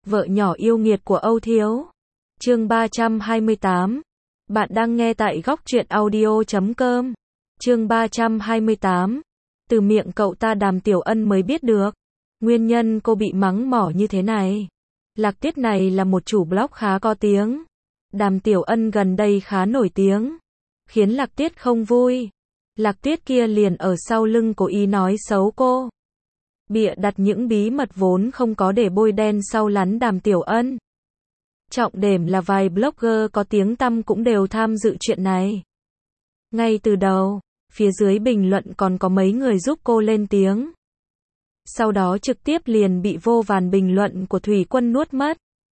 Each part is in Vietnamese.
Vợ nhỏ yêu nghiệt của Âu Thiếu. Chương 328. Bạn đang nghe tại góc truyện audio.com. Chương 328. Từ miệng cậu ta Đàm Tiểu Ân mới biết được nguyên nhân cô bị mắng mỏ như thế này. Lạc Tiết này là một chủ blog khá có tiếng. Đàm Tiểu Ân gần đây khá nổi tiếng, khiến Lạc Tiết không vui. Lạc Tiết kia liền ở sau lưng cố ý nói xấu cô, bịa đặt những bí mật vốn không có để bôi đen sau lắn Đàm Tiểu Ân. Trọng điểm là vài blogger có tiếng tăm cũng đều tham dự chuyện này. Ngay từ đầu, phía dưới bình luận còn có mấy người giúp cô lên tiếng. Sau đó trực tiếp liền bị vô vàn bình luận của Thủy Quân nuốt mất.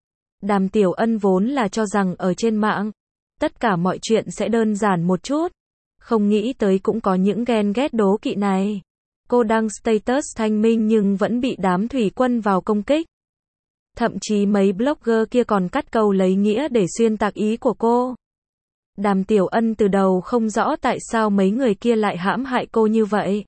Đàm Tiểu Ân vốn là cho rằng ở trên mạng, tất cả mọi chuyện sẽ đơn giản một chút. Không nghĩ tới cũng có những ghen ghét đố kỵ này. Cô đăng status thanh minh nhưng vẫn bị đám Thủy Quân vào công kích. Thậm chí mấy blogger kia còn cắt câu lấy nghĩa để xuyên tạc ý của cô. Đàm Tiểu Ân từ đầu không rõ tại sao mấy người kia lại hãm hại cô như vậy.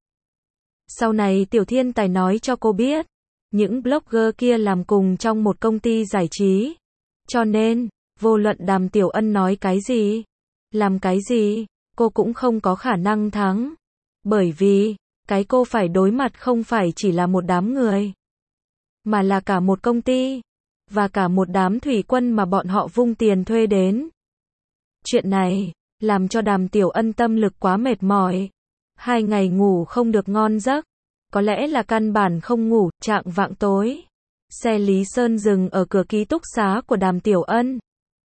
Sau này Tiểu Thiên Tài nói cho cô biết, những blogger kia làm cùng trong một công ty giải trí. Cho nên, vô luận Đàm Tiểu Ân nói cái gì, làm cái gì, cô cũng không có khả năng thắng. Bởi vì, cái cô phải đối mặt không phải chỉ là một đám người, mà là cả một công ty, và cả một đám Thủy Quân mà bọn họ vung tiền thuê đến. Chuyện này, làm cho Đàm Tiểu Ân tâm lực quá mệt mỏi. 2 ngày ngủ không được ngon giấc. Có lẽ là căn bản không ngủ, chạng vạng tối. Xe Lý Sơn dừng ở cửa ký túc xá của Đàm Tiểu Ân.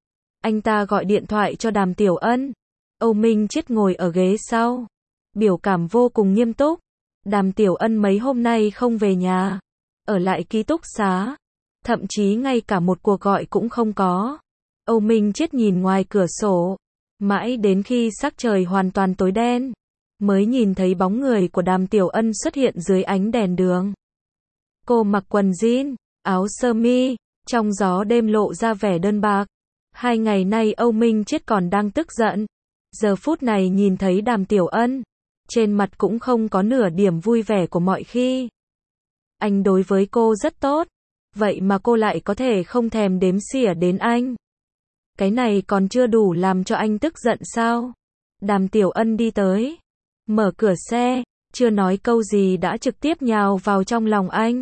Anh ta gọi điện thoại cho Đàm Tiểu Ân. Âu Minh Chiết ngồi ở ghế sau, biểu cảm vô cùng nghiêm túc. Đàm Tiểu Ân mấy hôm nay không về nhà, ở lại ký túc xá, thậm chí ngay cả một cuộc gọi cũng không có. Âu Minh Chiết nhìn ngoài cửa sổ, mãi đến khi sắc trời hoàn toàn tối đen, mới nhìn thấy bóng người của Đàm Tiểu Ân xuất hiện dưới ánh đèn đường. Cô mặc quần jean, áo sơ mi, trong gió đêm lộ ra vẻ đơn bạc. 2 ngày nay Âu Minh Chiết còn đang tức giận. Giờ phút này nhìn thấy Đàm Tiểu Ân, trên mặt cũng không có nửa điểm vui vẻ của mọi khi. Anh đối với cô rất tốt, vậy mà cô lại có thể không thèm đếm xỉa đến anh. Cái này còn chưa đủ làm cho anh tức giận sao? Đàm Tiểu Ân đi tới, mở cửa xe, chưa nói câu gì đã trực tiếp nhào vào trong lòng anh.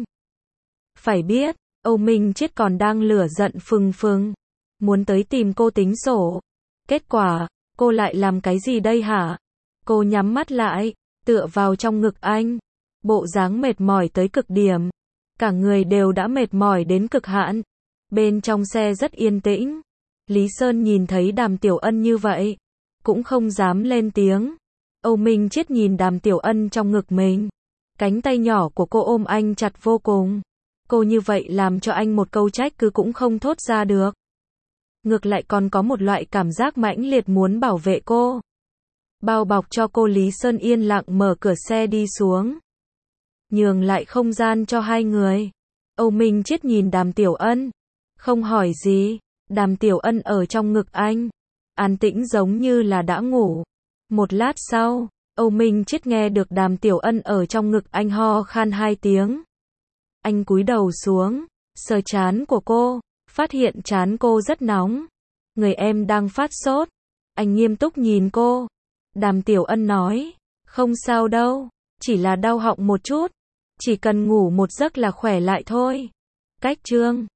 Phải biết, Âu Minh Chiết còn đang lửa giận phừng phừng, muốn tới tìm cô tính sổ. Kết quả, cô lại làm cái gì đây hả? Cô nhắm mắt lại, tựa vào trong ngực anh, bộ dáng mệt mỏi tới cực điểm. Cả người đều đã mệt mỏi đến cực hạn. Bên trong xe rất yên tĩnh. Lý Sơn nhìn thấy Đàm Tiểu Ân như vậy, cũng không dám lên tiếng. Âu Minh Chiết nhìn Đàm Tiểu Ân trong ngực mình. Cánh tay nhỏ của cô ôm anh chặt vô cùng. Cô như vậy làm cho anh một câu trách cứ cũng không thốt ra được. Ngược lại còn có một loại cảm giác mãnh liệt muốn bảo vệ cô. Bao bọc cho cô. Lý Sơn yên lặng mở cửa xe đi xuống, nhường lại không gian cho hai người. Âu Minh Chiết nhìn Đàm Tiểu Ân, không hỏi gì. Đàm Tiểu Ân ở trong ngực anh, an tĩnh giống như là đã ngủ. Một lát sau, Âu Minh Chiết nghe được Đàm Tiểu Ân ở trong ngực anh ho khan 2 tiếng. Anh cúi đầu xuống, sờ trán của cô, phát hiện trán cô rất nóng. Người em đang phát sốt. Anh nghiêm túc nhìn cô. Đàm Tiểu Ân nói, không sao đâu, chỉ là đau họng một chút, chỉ cần ngủ một giấc là khỏe lại thôi. Cách chương